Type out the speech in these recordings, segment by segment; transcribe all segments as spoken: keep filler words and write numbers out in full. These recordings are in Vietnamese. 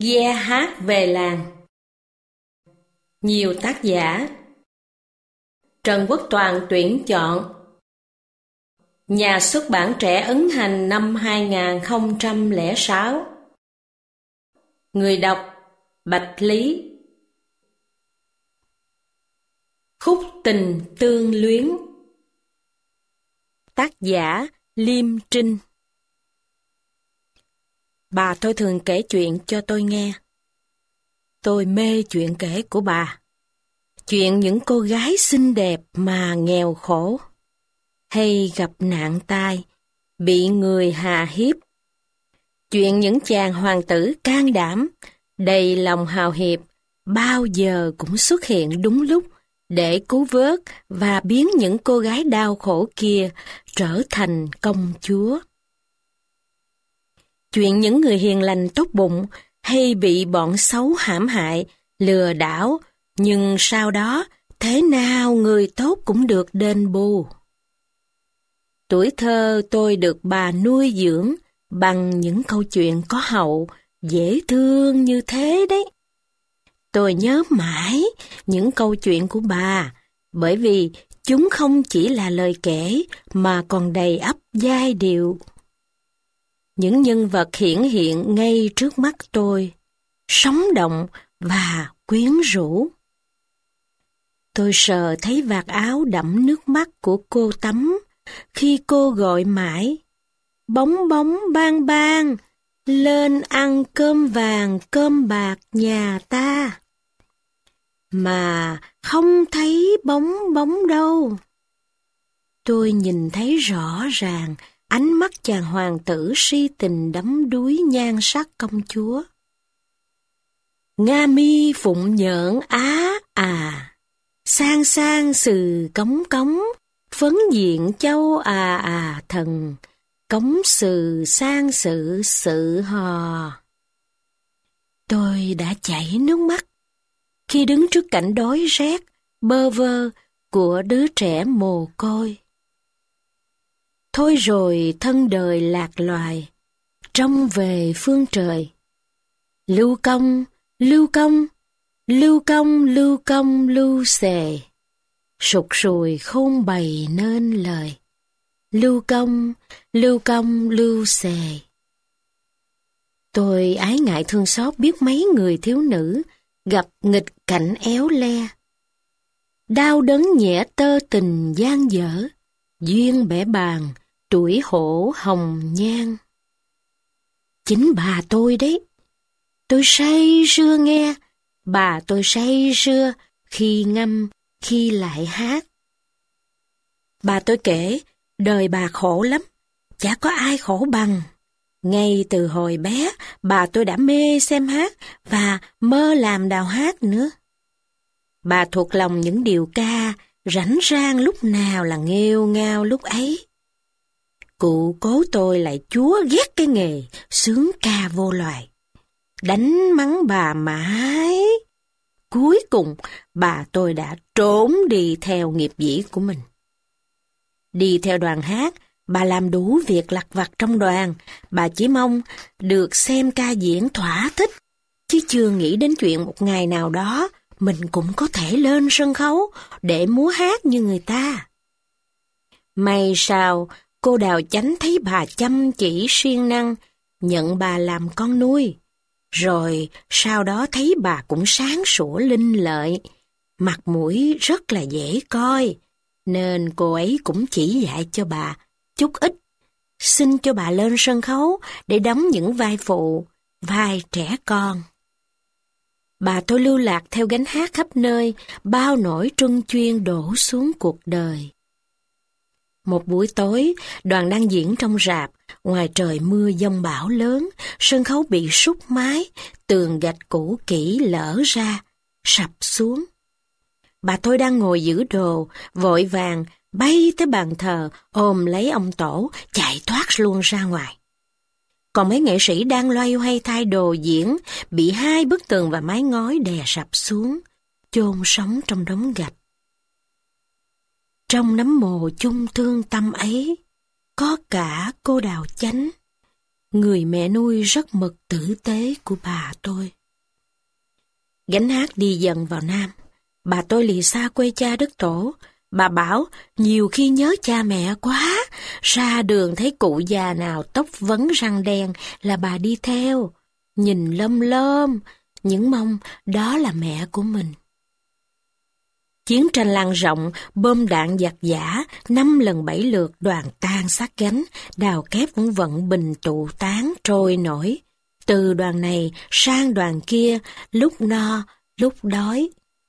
Ghe hát về làng. Nhiều tác giả. Trần Quốc Toàn tuyển chọn. Nhà xuất bản Trẻ ấn hành năm hai nghìn không trăm lẻ sáu. Người đọc Bạch Lý. Khúc tình tương luyến. Tác giả Liêm Trinh. Bà tôi thường kể chuyện cho tôi nghe. Tôi mê chuyện kể của bà. Chuyện những cô gái xinh đẹp mà nghèo khổ, hay gặp nạn tai, bị người hà hiếp. Chuyện những chàng hoàng tử can đảm, đầy lòng hào hiệp, bao giờ cũng xuất hiện đúng lúc để cứu vớt và biến những cô gái đau khổ kia trở thành công chúa. Chuyện những người hiền lành tốt bụng hay bị bọn xấu hãm hại, lừa đảo, nhưng sau đó thế nào người tốt cũng được đền bù. Tuổi thơ tôi được bà nuôi dưỡng bằng những câu chuyện có hậu, dễ thương như thế đấy. Tôi nhớ mãi những câu chuyện của bà, bởi vì chúng không chỉ là lời kể mà còn đầy ắp giai điệu. Những nhân vật hiển hiện ngay trước mắt tôi, sống động và quyến rũ. Tôi sờ thấy vạt áo đẫm nước mắt của cô Tắm khi cô gọi mãi: bóng bóng bang bang, lên ăn cơm vàng cơm bạc nhà ta. Mà không thấy bóng bóng đâu. Tôi nhìn thấy rõ ràng ánh mắt chàng hoàng tử si tình đắm đuối nhan sắc công chúa. Nga mi phụng nhợn á à, sang sang sừ cống cống, phấn diện châu à à thần, cống sừ sang sự sự hò. Tôi đã chảy nước mắt khi đứng trước cảnh đói rét, bơ vơ của đứa trẻ mồ côi. Thôi rồi thân đời lạc loài, trông về phương trời. Lưu công, lưu công, lưu công, lưu công, lưu xề. Sụt sùi khôn bày nên lời. Lưu công, lưu công, lưu xề. Tôi ái ngại thương xót biết mấy người thiếu nữ gặp nghịch cảnh éo le. Đau đớn nhẹ tơ tình gian dở, duyên bẻ bàng, tuổi hổ hồng nhan. Chính bà tôi đấy. Tôi say sưa nghe, bà tôi say sưa khi ngâm, khi lại hát. Bà tôi kể, đời bà khổ lắm, chả có ai khổ bằng. Ngay từ hồi bé, bà tôi đã mê xem hát và mơ làm đào hát nữa. Bà thuộc lòng những điệu ca, rảnh rang lúc nào là nghêu ngao lúc ấy. Cụ cố tôi lại chúa ghét cái nghề sướng ca vô loài. Đánh mắng bà mãi. Cuối cùng, bà tôi đã trốn đi theo nghiệp dĩ của mình. Đi theo đoàn hát, bà làm đủ việc lặt vặt trong đoàn. Bà chỉ mong được xem ca diễn thỏa thích, chứ chưa nghĩ đến chuyện một ngày nào đó mình cũng có thể lên sân khấu để múa hát như người ta. May sao, cô Đào Chánh thấy bà chăm chỉ siêng năng, nhận bà làm con nuôi. Rồi sau đó thấy bà cũng sáng sủa linh lợi, mặt mũi rất là dễ coi, nên cô ấy cũng chỉ dạy cho bà chút ít, xin cho bà lên sân khấu để đóng những vai phụ, vai trẻ con. Bà tôi lưu lạc theo gánh hát khắp nơi, bao nỗi truân chuyên đổ xuống cuộc đời. Một buổi tối, đoàn đang diễn trong rạp, ngoài trời mưa giông bão lớn, sân khấu bị sút mái, tường gạch cũ kỹ lở ra, sập xuống. Bà tôi đang ngồi giữ đồ, vội vàng bay tới bàn thờ, ôm lấy ông tổ, chạy thoát luôn ra ngoài. Còn mấy nghệ sĩ đang loay hoay thay đồ diễn, bị hai bức tường và mái ngói đè sập xuống, chôn sống trong đống gạch. Trong nấm mồ chung thương tâm ấy, có cả cô Đào Chánh, người mẹ nuôi rất mực tử tế của bà tôi. Gánh hát đi dần vào Nam, bà tôi lìa xa quê cha đất tổ. Bà bảo nhiều khi nhớ cha mẹ quá, ra đường thấy cụ già nào tóc vấn răng đen là bà đi theo, nhìn lơm lơm, những mong đó là mẹ của mình. Chiến tranh lan rộng, bom đạn giặc giã, năm lần bảy lượt đoàn tan sát gánh, đào kép cũng vận bình tụ tán trôi nổi. Từ đoàn này sang đoàn kia, lúc no, lúc đói.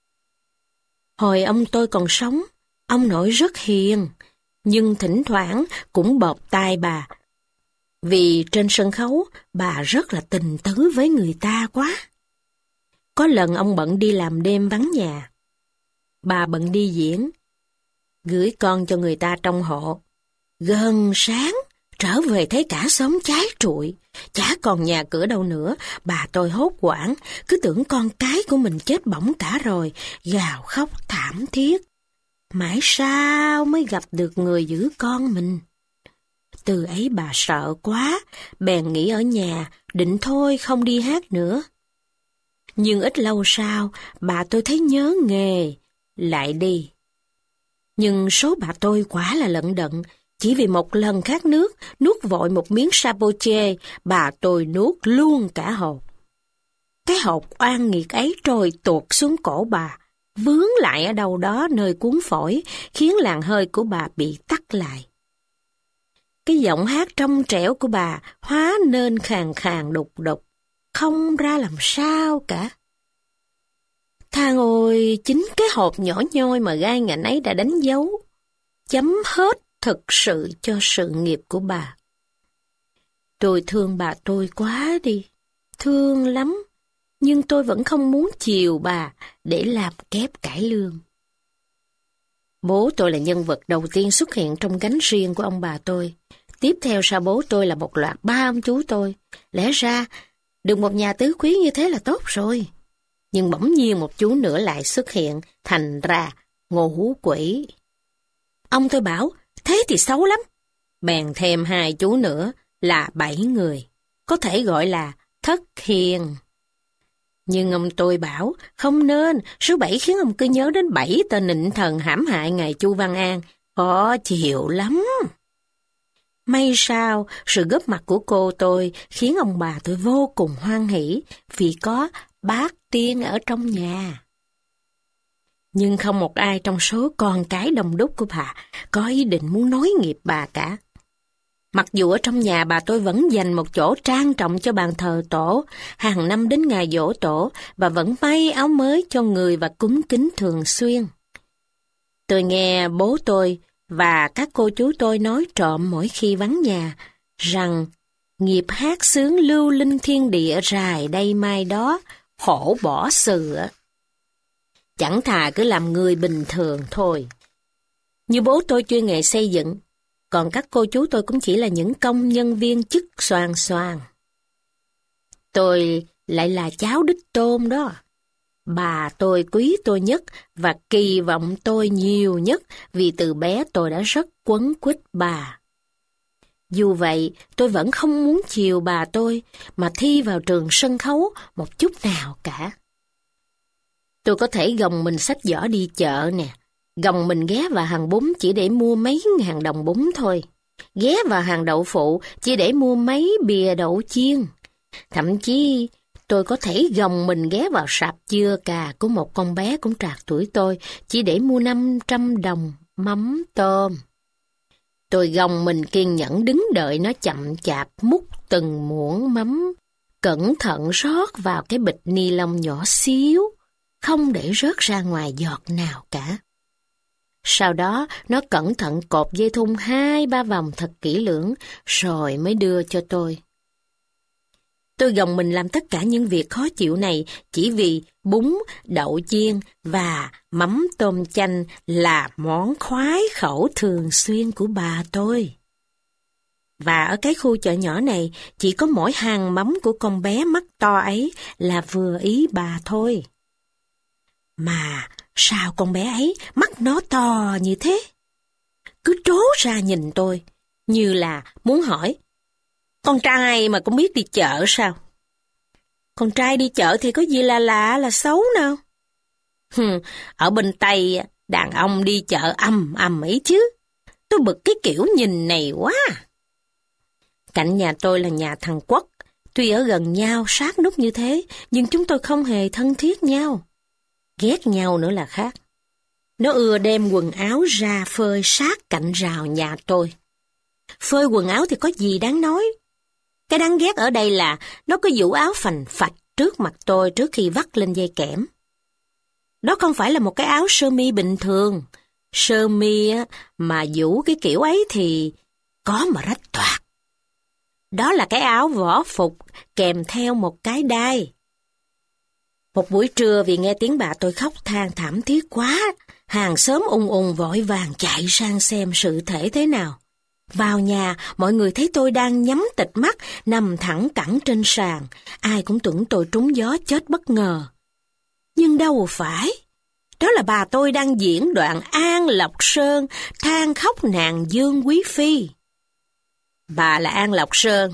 Hồi ông tôi còn sống, ông nội rất hiền, nhưng thỉnh thoảng cũng bợp tai bà. Vì trên sân khấu, bà rất là tình tứ với người ta quá. Có lần ông bận đi làm đêm vắng nhà. Bà bận đi diễn, gửi con cho người ta trong hộ. Gần sáng, trở về thấy cả xóm cháy trụi, chả còn nhà cửa đâu nữa. Bà tôi hốt hoảng, cứ tưởng con cái của mình chết bỏng cả rồi, gào khóc thảm thiết. Mãi sao mới gặp được người giữ con mình. Từ ấy bà sợ quá, bèn nghỉ ở nhà, định thôi không đi hát nữa. Nhưng ít lâu sau, bà tôi thấy nhớ nghề, lại đi. Nhưng số bà tôi quá là lận đận, chỉ vì một lần khát nước, nuốt vội một miếng sapoche, bà tôi nuốt luôn cả hột. Cái hột oan nghiệt ấy trôi tuột xuống cổ bà, vướng lại ở đâu đó nơi cuốn phổi, khiến làn hơi của bà bị tắc lại. Cái giọng hát trong trẻo của bà hóa nên khàn khàn đục đục, không ra làm sao cả. Thang ôi, chính cái hộp nhỏ nhoi mà gai ngạnh ấy đã đánh dấu, chấm hết thực sự cho sự nghiệp của bà. Tôi thương bà tôi quá đi, thương lắm, nhưng tôi vẫn không muốn chiều bà để làm kép cải lương. Bố tôi là nhân vật đầu tiên xuất hiện trong gánh riêng của ông bà tôi. Tiếp theo sau bố tôi là một loạt ba ông chú tôi. Lẽ ra, được một nhà tứ quý như thế là tốt rồi. Nhưng bỗng nhiên một chú nữa lại xuất hiện, thành ra Ngô Hú Quỷ. Ông tôi bảo, thế thì xấu lắm. Bèn thêm hai chú nữa là bảy người, có thể gọi là thất hiền. Nhưng ông tôi bảo, không nên, số bảy khiến ông cứ nhớ đến bảy tên nịnh thần hãm hại ngài Chu Văn An, khó chịu lắm. May sao, sự góp mặt của cô tôi khiến ông bà tôi vô cùng hoan hỉ vì có bác tiên ở trong nhà. Nhưng không một ai trong số con cái đồng đúc của bà có ý định muốn nối nghiệp bà cả. Mặc dù ở trong nhà bà tôi vẫn dành một chỗ trang trọng cho bàn thờ tổ, hàng năm đến ngày giỗ tổ, bà vẫn may áo mới cho người và cúng kính thường xuyên. Tôi nghe bố tôi và các cô chú tôi nói trộm mỗi khi vắng nhà, rằng nghiệp hát sướng lưu linh thiên địa rài đây mai đó, khổ bỏ sừ. Chẳng thà cứ làm người bình thường thôi. Như bố tôi chuyên nghề xây dựng, còn các cô chú tôi cũng chỉ là những công nhân viên chức xoàn xoàn. Tôi lại là cháu đích tôn đó. Bà tôi quý tôi nhất và kỳ vọng tôi nhiều nhất vì từ bé tôi đã rất quấn quýt bà. Dù vậy, tôi vẫn không muốn chiều bà tôi mà thi vào trường sân khấu một chút nào cả. Tôi có thể gồng mình xách giỏ đi chợ nè, gồng mình ghé vào hàng bún chỉ để mua mấy ngàn đồng bún thôi, ghé vào hàng đậu phụ chỉ để mua mấy bìa đậu chiên. Thậm chí, tôi có thể gồng mình ghé vào sạp dưa cà của một con bé cũng trạc tuổi tôi chỉ để mua năm trăm đồng mắm tôm. Tôi gồng mình kiên nhẫn đứng đợi nó chậm chạp múc từng muỗng mắm, cẩn thận rót vào cái bịch ni lông nhỏ xíu, không để rớt ra ngoài giọt nào cả. Sau đó, nó cẩn thận cột dây thun hai ba vòng thật kỹ lưỡng, rồi mới đưa cho tôi. Tôi gồng mình làm tất cả những việc khó chịu này chỉ vì bún, đậu chiên và mắm tôm chanh là món khoái khẩu thường xuyên của bà tôi. Và ở cái khu chợ nhỏ này, chỉ có mỗi hàng mắm của con bé mắt to ấy là vừa ý bà thôi. Mà sao con bé ấy mắt nó to như thế? Cứ trố ra nhìn tôi, như là muốn hỏi, Con trai mà cũng biết đi chợ sao? Con trai đi chợ thì có gì là lạ, là xấu nào? Hừm, ở bên Tây, đàn ông đi chợ ầm ầm ấy chứ. Tôi bực cái kiểu nhìn này quá. Cạnh nhà tôi là nhà thằng Quất. Tuy ở gần nhau, sát nút như thế, nhưng chúng tôi không hề thân thiết nhau. Ghét nhau nữa là khác. Nó ưa đem quần áo ra phơi sát cạnh rào nhà tôi. Phơi quần áo thì có gì đáng nói. Cái đáng ghét ở đây là nó có vũ áo phành phạch trước mặt tôi trước khi vắt lên dây kẽm. Đó không phải là một cái áo sơ mi bình thường. Sơ mi mà vũ cái kiểu ấy thì có mà rách toạc. Đó là cái áo võ phục kèm theo một cái đai. Một buổi trưa vì nghe tiếng bà tôi khóc than thảm thiết quá, hàng xóm ùng ùng vội vàng chạy sang xem sự thể thế nào. Vào nhà, mọi người thấy tôi đang nhắm tịt mắt, nằm thẳng cẳng trên sàn. Ai cũng tưởng tôi trúng gió chết bất ngờ. Nhưng đâu phải. Đó là bà tôi đang diễn đoạn An Lộc Sơn, than khóc nàng Dương Quý Phi. Bà là An Lộc Sơn.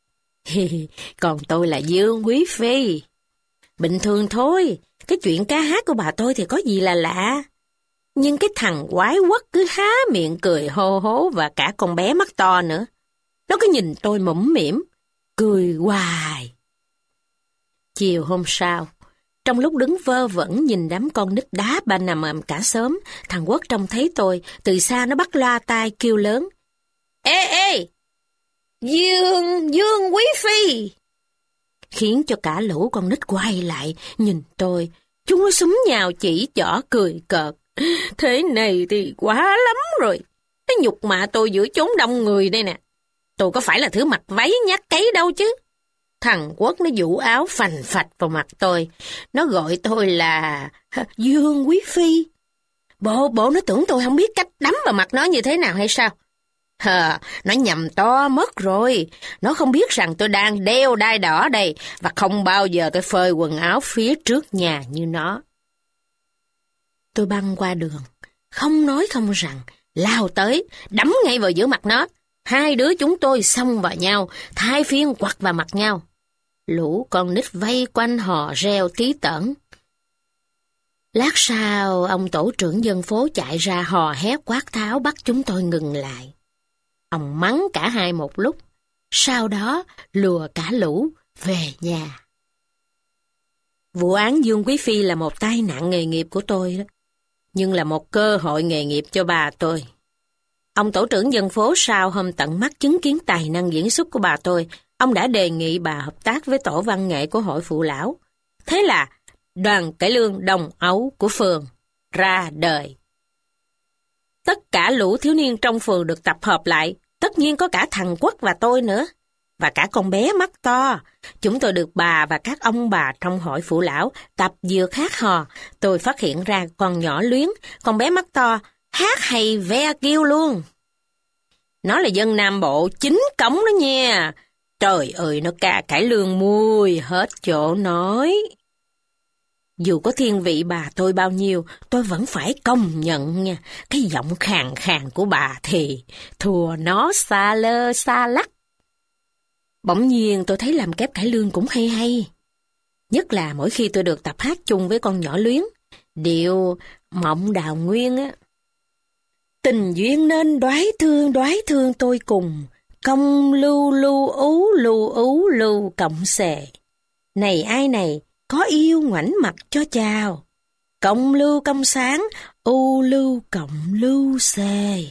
Còn tôi là Dương Quý Phi. Bình thường thôi, cái chuyện ca hát của bà tôi thì có gì là lạ. Nhưng cái thằng quái quất cứ há miệng cười hô hố và cả con bé mắt to nữa. Nó cứ nhìn tôi mũm mỉm, cười hoài. Chiều hôm sau, trong lúc đứng vơ vẩn nhìn đám con nít đá ba nằm ầm cả xóm, thằng Quất trông thấy tôi, từ xa nó bắt loa tai kêu lớn. Ê ê! Dương, Dương Quý Phi! Khiến cho cả lũ con nít quay lại, nhìn tôi. Chúng nó xúm nhào chỉ trỏ cười cợt. Thế này thì quá lắm rồi. Nó nhục mạ tôi giữa chốn đông người đây nè. Tôi có phải là thứ mặc váy nhát cấy đâu chứ. Thằng Quất nó vũ áo phành phạch vào mặt tôi. Nó gọi tôi là Dương Quý Phi. Bộ bộ nó tưởng tôi không biết cách đấm vào mặt nó như thế nào hay sao? Hờ, nó nhầm to mất rồi. Nó không biết rằng tôi đang đeo đai đỏ đây và không bao giờ tôi phơi quần áo phía trước nhà như nó. Tôi băng qua đường, không nói không rằng, lao tới, đấm ngay vào giữa mặt nó. Hai đứa chúng tôi xông vào nhau, thay phiên quặt vào mặt nhau. Lũ con nít vây quanh hò reo tí tởn. Lát sau, ông tổ trưởng dân phố chạy ra hò hét quát tháo bắt chúng tôi ngừng lại. Ông mắng cả hai một lúc, sau đó lùa cả lũ về nhà. Vụ án Dương Quý Phi là một tai nạn nghề nghiệp của tôi đó, nhưng là một cơ hội nghề nghiệp cho bà tôi. Ông tổ trưởng dân phố sau hôm tận mắt chứng kiến tài năng diễn xuất của bà tôi, ông đã đề nghị bà hợp tác với tổ văn nghệ của hội phụ lão. Thế là đoàn cải lương đồng ấu của phường ra đời. Tất cả lũ thiếu niên trong phường được tập hợp lại, tất nhiên có cả thằng Quất và tôi nữa, và cả con bé mắt to. Chúng tôi được bà và các ông bà trong hội phụ lão tập vừa hát hò. Tôi phát hiện ra con nhỏ Luyến, con bé mắt to, hát hay ve kêu luôn. Nó là dân Nam Bộ chính cống đó nha. Trời ơi, nó ca cải lương mùi hết chỗ nói. Dù có thiên vị bà tôi bao nhiêu, tôi vẫn phải công nhận nha. Cái giọng khàn khàn của bà thì thua nó xa lơ xa lắc. Bỗng nhiên tôi thấy làm kép cải lương cũng hay hay. Nhất là mỗi khi tôi được tập hát chung với con nhỏ Luyến. Điệu Mộng Đào Nguyên á. Tình duyên nên đoái thương đoái thương tôi cùng. Công lưu lưu ú lưu ú lưu cộng xề. Này ai này, có yêu ngoảnh mặt cho chào. Công lưu công sáng, u lưu cộng lưu xề.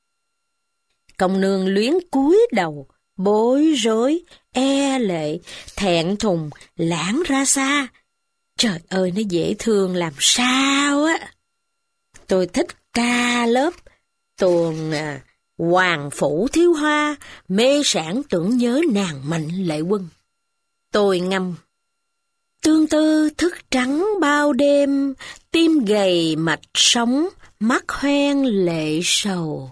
Công nương Luyến cúi đầu, bối rối, e lệ, thẹn thùng, lãng ra xa. Trời ơi, nó dễ thương làm sao á. Tôi thích ca lớp, tuồng à, Hoàng Phủ Thiếu Hoa, mê sản tưởng nhớ nàng Mạnh Lệ Quân. Tôi ngâm. Tương tư thức trắng bao đêm, tim gầy mạch sống, mắt hoen lệ sầu.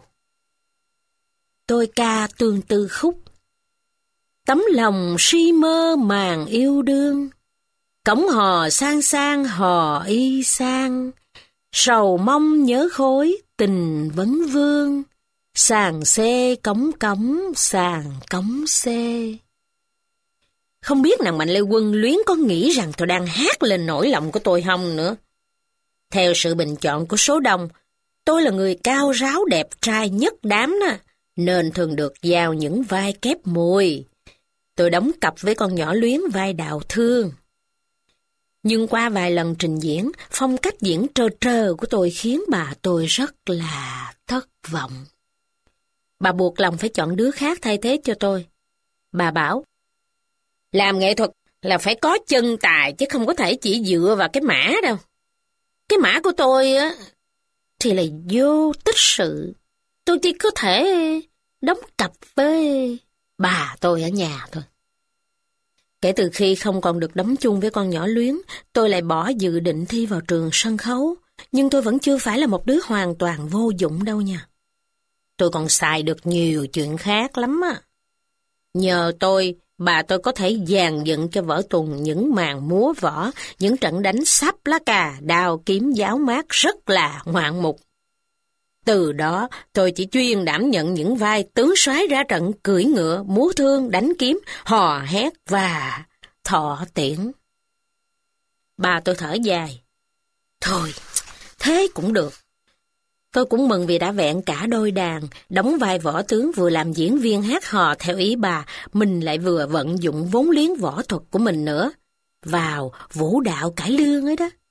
Tôi ca tương tư khúc. Tấm lòng si mơ màng yêu đương, cổng hò sang sang hò y sang, sầu mong nhớ khối tình vấn vương, Sàn xê cống cống, sàn cống xê. Không biết nàng Mạnh Lê Quân luyến có nghĩ rằng tôi đang hát lên nỗi lòng của tôi không nữa. Theo sự bình chọn của số đông, tôi là người cao ráo đẹp trai nhất đám đó, nên thường được giao những vai kép mùi. Tôi đóng cặp với con nhỏ Luyến vai Đào Thương. Nhưng qua vài lần trình diễn, phong cách diễn trơ trơ của tôi khiến bà tôi rất là thất vọng. Bà buộc lòng phải chọn đứa khác thay thế cho tôi. Bà bảo, làm nghệ thuật là phải có chân tài chứ không có thể chỉ dựa vào cái mã đâu. Cái mã của tôi á thì là vô tích sự. Tôi chỉ có thể đóng cặp với bà tôi ở nhà thôi. Kể từ khi không còn được đóng chung với con nhỏ Luyến, tôi lại bỏ dự định thi vào trường sân khấu. Nhưng tôi vẫn chưa phải là một đứa hoàn toàn vô dụng đâu nha. Tôi còn xài được nhiều chuyện khác lắm á. Nhờ tôi, bà tôi có thể dàn dựng cho vở tuồng những màn múa võ, những trận đánh sắp lá cà, đao kiếm giáo mát rất là ngoạn mục. Từ đó, tôi chỉ chuyên đảm nhận những vai tướng soái ra trận cưỡi ngựa, múa thương, đánh kiếm, hò hét và thọ tiễn. Bà tôi thở dài. Thôi, thế cũng được. Tôi cũng mừng vì đã vẹn cả đôi đàn, đóng vai võ tướng vừa làm diễn viên hát hò theo ý bà, mình lại vừa vận dụng vốn liếng võ thuật của mình nữa, vào vũ đạo cải lương ấy đó.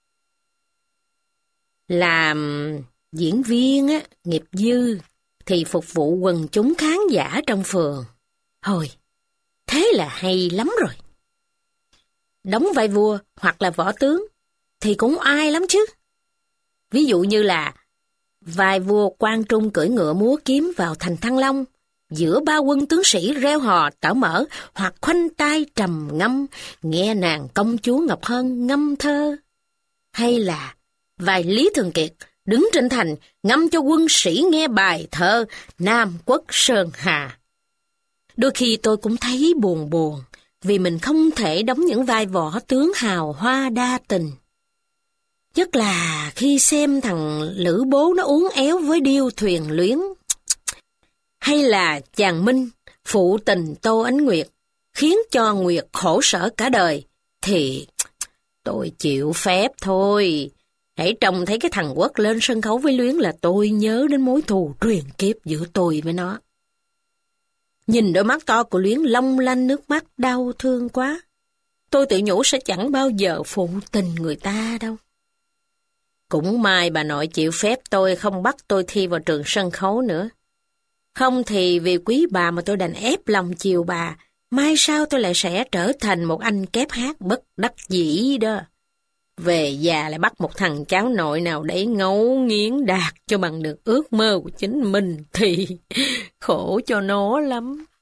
Làm diễn viên á, nghiệp dư, thì phục vụ quần chúng khán giả trong phường. Thôi, thế là hay lắm rồi. Đóng vai vua hoặc là võ tướng, thì cũng ai lắm chứ. Ví dụ như là vai vua Quang Trung cưỡi ngựa múa kiếm vào thành Thăng Long, giữa ba quân tướng sĩ reo hò tở mở, hoặc khoanh tay trầm ngâm, nghe nàng công chúa Ngọc Hân ngâm thơ. Hay là vai Lý Thường Kiệt, đứng trên thành, ngâm cho quân sĩ nghe bài thơ Nam Quốc Sơn Hà. Đôi khi tôi cũng thấy buồn buồn, vì mình không thể đóng những vai võ tướng hào hoa đa tình. Nhất là khi xem thằng Lữ Bố nó uốn éo với điêu thuyền Luyến. Hay là chàng Minh phụ tình Tô Ánh Nguyệt, khiến cho Nguyệt khổ sở cả đời, thì tôi chịu phép thôi. Hãy trông thấy cái thằng Quốc lên sân khấu với Luyến là tôi nhớ đến mối thù truyền kiếp giữa tôi với nó. Nhìn đôi mắt to của Luyến long lanh nước mắt đau thương quá. Tôi tự nhủ sẽ chẳng bao giờ phụ tình người ta đâu. Cũng may bà nội chịu phép tôi không bắt tôi thi vào trường sân khấu nữa. Không thì vì quý bà mà tôi đành ép lòng chiều bà, mai sau tôi lại sẽ trở thành một anh kép hát bất đắc dĩ đó. Về già lại bắt một thằng cháu nội nào đấy ngấu nghiến đạt cho bằng được ước mơ của chính mình thì khổ cho nó lắm.